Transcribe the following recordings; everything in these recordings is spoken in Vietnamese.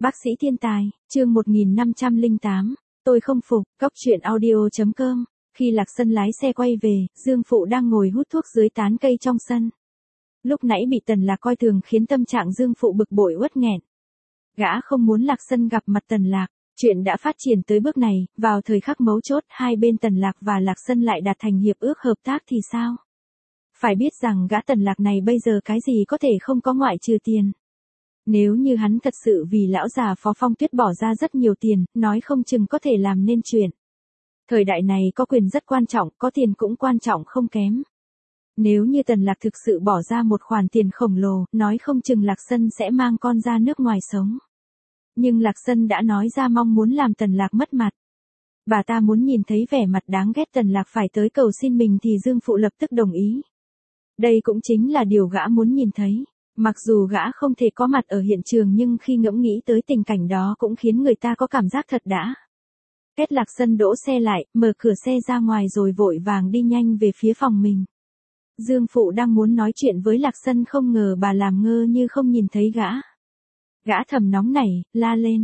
Bác sĩ thiên tài, chương 1508, tôi không phục, góc truyện audio.com. Khi Lạc Sân lái xe quay về, Dương Phụ đang ngồi hút thuốc dưới tán cây trong sân. Lúc nãy bị Tần Lạc coi thường khiến tâm trạng Dương Phụ bực bội uất nghẹn. Gã không muốn Lạc Sân gặp mặt Tần Lạc, chuyện đã phát triển tới bước này, vào thời khắc mấu chốt hai bên Tần Lạc và Lạc Sân lại đạt thành hiệp ước hợp tác thì sao? Phải biết rằng gã Tần Lạc này bây giờ cái gì có thể không có ngoại trừ tiền. Nếu như hắn thật sự vì lão già Phó Phong Tuyết bỏ ra rất nhiều tiền, nói không chừng có thể làm nên chuyện. Thời đại này có quyền rất quan trọng, có tiền cũng quan trọng không kém. Nếu như Tần Lạc thực sự bỏ ra một khoản tiền khổng lồ, nói không chừng Lạc Sân sẽ mang con ra nước ngoài sống. Nhưng Lạc Sân đã nói ra mong muốn làm Tần Lạc mất mặt. Bà ta muốn nhìn thấy vẻ mặt đáng ghét Tần Lạc phải tới cầu xin mình thì Dương Phụ lập tức đồng ý. Đây cũng chính là điều gã muốn nhìn thấy. Mặc dù gã không thể có mặt ở hiện trường nhưng khi ngẫm nghĩ tới tình cảnh đó cũng khiến người ta có cảm giác thật đã. Kết Lạc Sân đỗ xe lại, mở cửa xe ra ngoài rồi vội vàng đi nhanh về phía phòng mình. Dương Phụ đang muốn nói chuyện với Lạc Sân không ngờ bà làm ngơ như không nhìn thấy gã. Gã thầm nóng nảy, la lên,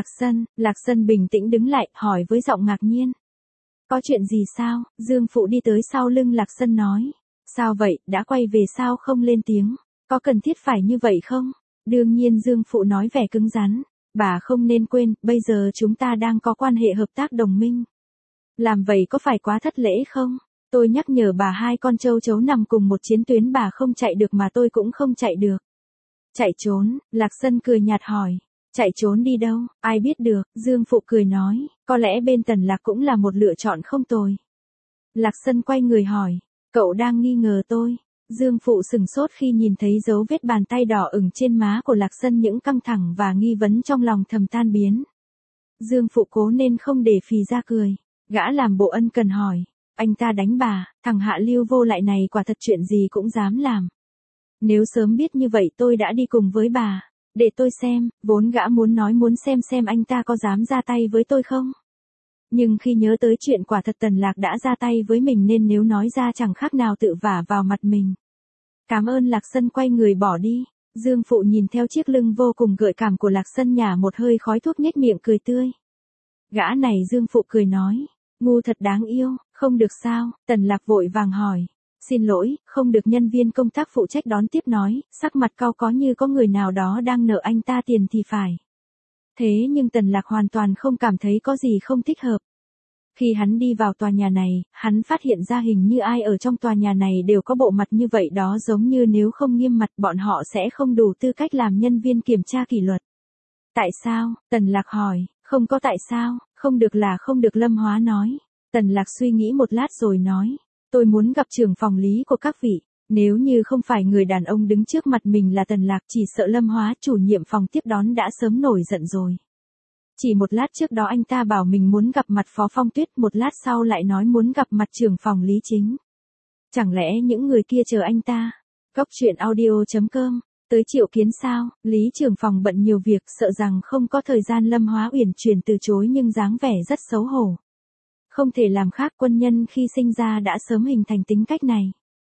Lạc Sân bình tĩnh đứng lại, hỏi với giọng ngạc nhiên. Có chuyện gì sao? Dương Phụ đi tới sau lưng Lạc Sân nói. Sao vậy, đã quay về sao không lên tiếng? Có cần thiết phải như vậy không? Đương nhiên Dương Phụ nói vẻ cứng rắn. Bà không nên quên, bây giờ chúng ta đang có quan hệ hợp tác đồng minh. Làm vậy có phải quá thất lễ không? Tôi nhắc nhở bà hai con châu chấu nằm cùng một chiến tuyến bà không chạy được mà tôi cũng không chạy được. Chạy trốn, Lạc Sân cười nhạt hỏi. Chạy trốn đi đâu, ai biết được, Dương Phụ cười nói, có lẽ bên Tần Lạc cũng là một lựa chọn không tồi. Lạc Sân quay người hỏi, cậu đang nghi ngờ tôi. Dương Phụ sừng sốt khi nhìn thấy dấu vết bàn tay đỏ ửng trên má của Lạc Sân, những căng thẳng và nghi vấn trong lòng thầm tan biến. Dương Phụ cố nên không để phì ra cười, gã làm bộ ân cần hỏi, anh ta đánh bà, thằng hạ lưu vô lại này quả thật chuyện gì cũng dám làm. Nếu sớm biết như vậy tôi đã đi cùng với bà, để tôi xem, vốn gã muốn nói muốn xem anh ta có dám ra tay với tôi không. Nhưng khi nhớ tới chuyện quả thật Tần Lạc đã ra tay với mình nên nếu nói ra chẳng khác nào tự vả vào mặt mình. Cảm ơn. Lạc Sân quay người bỏ đi. Dương Phụ nhìn theo chiếc lưng vô cùng gợi cảm của Lạc Sân nhả một hơi khói thuốc nhếch miệng cười tươi. Gã này Dương Phụ cười nói, ngu thật đáng yêu, không được sao? Tần Lạc vội vàng hỏi, xin lỗi, không được. Nhân viên công tác phụ trách đón tiếp nói, sắc mặt cau có như có người nào đó đang nợ anh ta tiền thì phải. Thế nhưng Tần Lạc hoàn toàn không cảm thấy có gì không thích hợp. Khi hắn đi vào tòa nhà này, hắn phát hiện ra hình như ai ở trong tòa nhà này đều có bộ mặt như vậy đó, giống như nếu không nghiêm mặt bọn họ sẽ không đủ tư cách làm nhân viên kiểm tra kỷ luật. Tại sao? Tần Lạc hỏi. Không có tại sao, không được là không được, Lâm Hóa nói. Tần Lạc suy nghĩ một lát rồi nói, tôi muốn gặp trưởng phòng lý của các vị. Nếu như không phải người đàn ông đứng trước mặt mình là Tần Lạc, chỉ sợ Lâm Hóa chủ nhiệm phòng tiếp đón đã sớm nổi giận rồi. Chỉ một lát trước đó anh ta bảo mình muốn gặp mặt Phó Phong Tuyết, một lát sau lại nói muốn gặp mặt trưởng phòng Lý Chính. Chẳng lẽ những người kia chờ anh ta? Góc truyện audio.com. Tới triệu kiến sao? Lý trưởng phòng bận nhiều việc, sợ rằng không có thời gian. Lâm Hóa uyển chuyển từ chối nhưng dáng vẻ rất xấu hổ. Không thể làm khác, quân nhân khi sinh ra đã sớm hình thành tính cách này.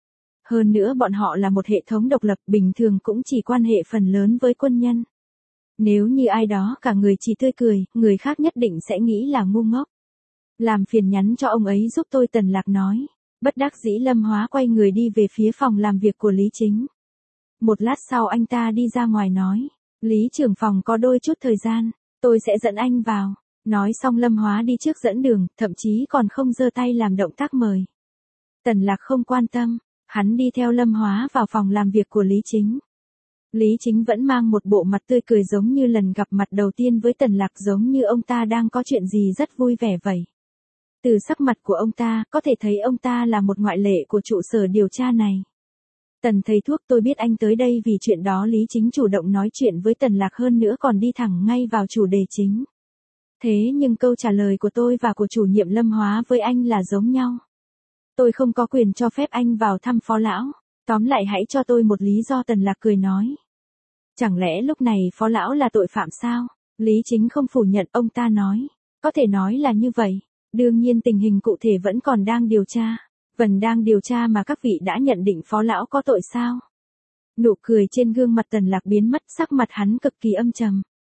Hơn nữa bọn họ là một hệ thống độc lập, bình thường cũng chỉ quan hệ phần lớn với quân nhân. Nếu như ai đó cả người chỉ tươi cười, người khác nhất định sẽ nghĩ là ngu ngốc. Làm phiền nhắn cho ông ấy giúp tôi, Tần Lạc nói. Bất đắc dĩ Lâm Hóa quay người đi về phía phòng làm việc của Lý Chính. Một lát sau anh ta đi ra ngoài nói, Lý trưởng phòng có đôi chút thời gian, tôi sẽ dẫn anh vào. Nói xong Lâm Hóa đi trước dẫn đường, thậm chí còn không giơ tay làm động tác mời. Tần Lạc không quan tâm, hắn đi theo Lâm Hóa vào phòng làm việc của Lý Chính. Lý Chính vẫn mang một bộ mặt tươi cười giống như lần gặp mặt đầu tiên với Tần Lạc, giống như ông ta đang có chuyện gì rất vui vẻ vậy. Từ sắc mặt của ông ta, có thể thấy ông ta là một ngoại lệ của trụ sở điều tra này. Tần thầy thuốc, tôi biết anh tới đây vì chuyện đó. Lý Chính chủ động nói chuyện với Tần Lạc, hơn nữa còn đi thẳng ngay vào chủ đề chính. Thế nhưng câu trả lời của tôi và của chủ nhiệm Lâm Hóa với anh là giống nhau. Tôi không có quyền cho phép anh vào thăm Phó Lão. Tóm lại hãy cho tôi một lý do. Tần Lạc cười nói. Chẳng lẽ lúc này Phó Lão là tội phạm sao? Lý Chính không phủ nhận, ông ta nói. Có thể nói là như vậy. Đương nhiên tình hình cụ thể vẫn còn đang điều tra. Vẫn đang điều tra mà các vị đã nhận định Phó Lão có tội sao? Nụ cười trên gương mặt Tần Lạc biến mất, sắc mặt hắn cực kỳ âm trầm.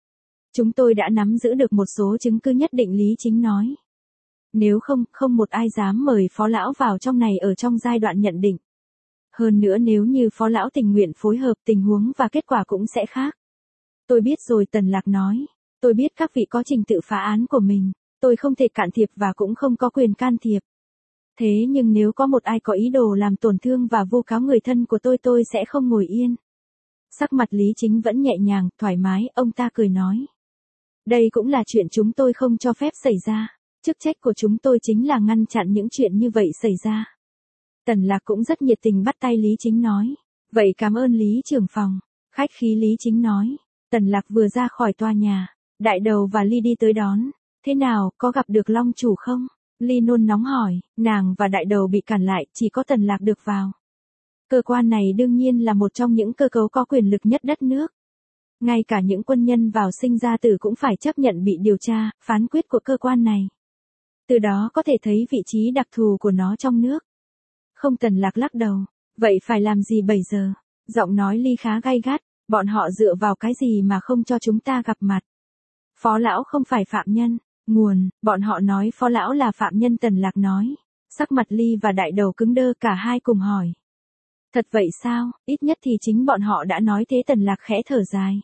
Chúng tôi đã nắm giữ được một số chứng cứ nhất định, Lý Chính nói. Nếu không, không một ai dám mời Phó Lão vào trong này ở trong giai đoạn nhận định. Hơn nữa nếu như Phó Lão tình nguyện phối hợp, tình huống và kết quả cũng sẽ khác. Tôi biết rồi, Tần Lạc nói. Tôi biết các vị có trình tự phá án của mình. Tôi không thể cạn thiệp và cũng không có quyền can thiệp. Thế nhưng nếu có một ai có ý đồ làm tổn thương và vu cáo người thân của tôi sẽ không ngồi yên. Sắc mặt Lý Chính vẫn nhẹ nhàng, thoải mái, ông ta cười nói. Đây cũng là chuyện chúng tôi không cho phép xảy ra. Chức trách của chúng tôi chính là ngăn chặn những chuyện như vậy xảy ra. Tần Lạc cũng rất nhiệt tình bắt tay Lý Chính nói. Vậy cảm ơn Lý trưởng phòng. Khách khí Lý Chính nói. Tần Lạc vừa ra khỏi tòa nhà. Đại Đầu và Ly đi tới đón. Thế nào, có gặp được Long chủ không? Ly nôn nóng hỏi. Nàng và Đại Đầu bị cản lại, chỉ có Tần Lạc được vào. Cơ quan này đương nhiên là một trong những cơ cấu có quyền lực nhất đất nước. Ngay cả những quân nhân vào sinh ra tử cũng phải chấp nhận bị điều tra, phán quyết của cơ quan này. Từ đó có thể thấy vị trí đặc thù của nó trong nước. Không, Tần Lạc lắc đầu. Vậy phải làm gì bây giờ? Giọng nói Ly khá gay gắt. Bọn họ dựa vào cái gì mà không cho chúng ta gặp mặt? Phó Lão không phải phạm nhân. Nguồn, bọn họ nói Phó Lão là phạm nhân, Tần Lạc nói. Sắc mặt Ly và Đại Đầu cứng đơ, cả hai cùng hỏi. Thật vậy sao? Ít nhất thì chính bọn họ đã nói thế. Tần Lạc khẽ thở dài.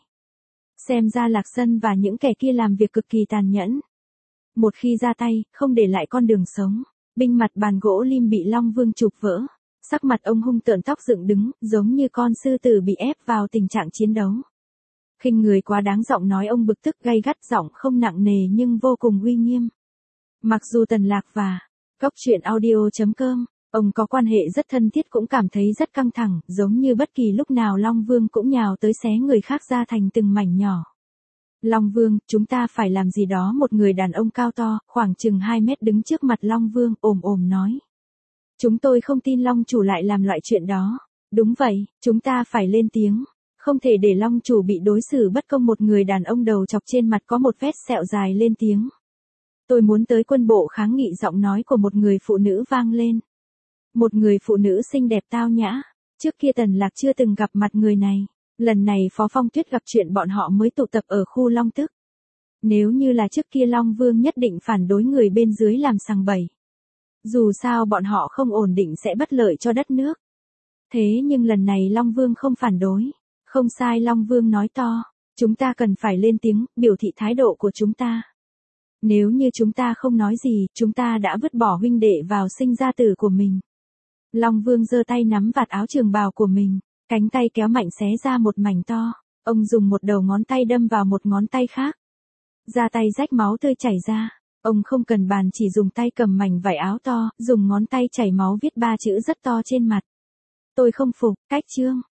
Xem ra Lạc Sân và những kẻ kia làm việc cực kỳ tàn nhẫn. Một khi ra tay, không để lại con đường sống. Binh mặt bàn gỗ lim bị Long Vương chụp vỡ. Sắc mặt ông hung tợn, tóc dựng đứng, giống như con sư tử bị ép vào tình trạng chiến đấu. Khinh người quá đáng, giọng nói ông bực tức gay gắt, giọng không nặng nề nhưng vô cùng uy nghiêm. Mặc dù Tần Lạc và Cốc Truyện Audio.com, ông có quan hệ rất thân thiết, cũng cảm thấy rất căng thẳng, giống như bất kỳ lúc nào Long Vương cũng nhào tới xé người khác ra thành từng mảnh nhỏ. Long Vương, chúng ta phải làm gì đó, một người đàn ông cao to, khoảng chừng 2 mét đứng trước mặt Long Vương, ồm ồm nói. Chúng tôi không tin Long chủ lại làm loại chuyện đó. Đúng vậy, chúng ta phải lên tiếng. Không thể để Long chủ bị đối xử bất công. Một người đàn ông đầu chọc trên mặt có một vết sẹo dài lên tiếng. Tôi muốn tới quân bộ kháng nghị. Giọng nói của một người phụ nữ vang lên. Một người phụ nữ xinh đẹp tao nhã. Trước kia Tần Lạc chưa từng gặp mặt người này. Lần này Phó Phong Tuyết gặp chuyện, bọn họ mới tụ tập ở khu Long Tức. Nếu như là trước kia, Long Vương nhất định phản đối người bên dưới làm sằng bậy. Dù sao bọn họ không ổn định sẽ bất lợi cho đất nước. Thế nhưng lần này Long Vương không phản đối. Không sai, Long Vương nói to. Chúng ta cần phải lên tiếng, biểu thị thái độ của chúng ta. Nếu như chúng ta không nói gì, chúng ta đã vứt bỏ huynh đệ vào sinh ra tử của mình. Long Vương giơ tay nắm vạt áo trường bào của mình. Cánh tay kéo mạnh xé ra một mảnh to. Ông dùng một đầu ngón tay đâm vào một ngón tay khác. Da tay rách máu tươi chảy ra. Ông không cần bàn, chỉ dùng tay cầm mảnh vải áo to, dùng ngón tay chảy máu viết 3 chữ rất to trên mặt. Tôi không phục. Cách chương.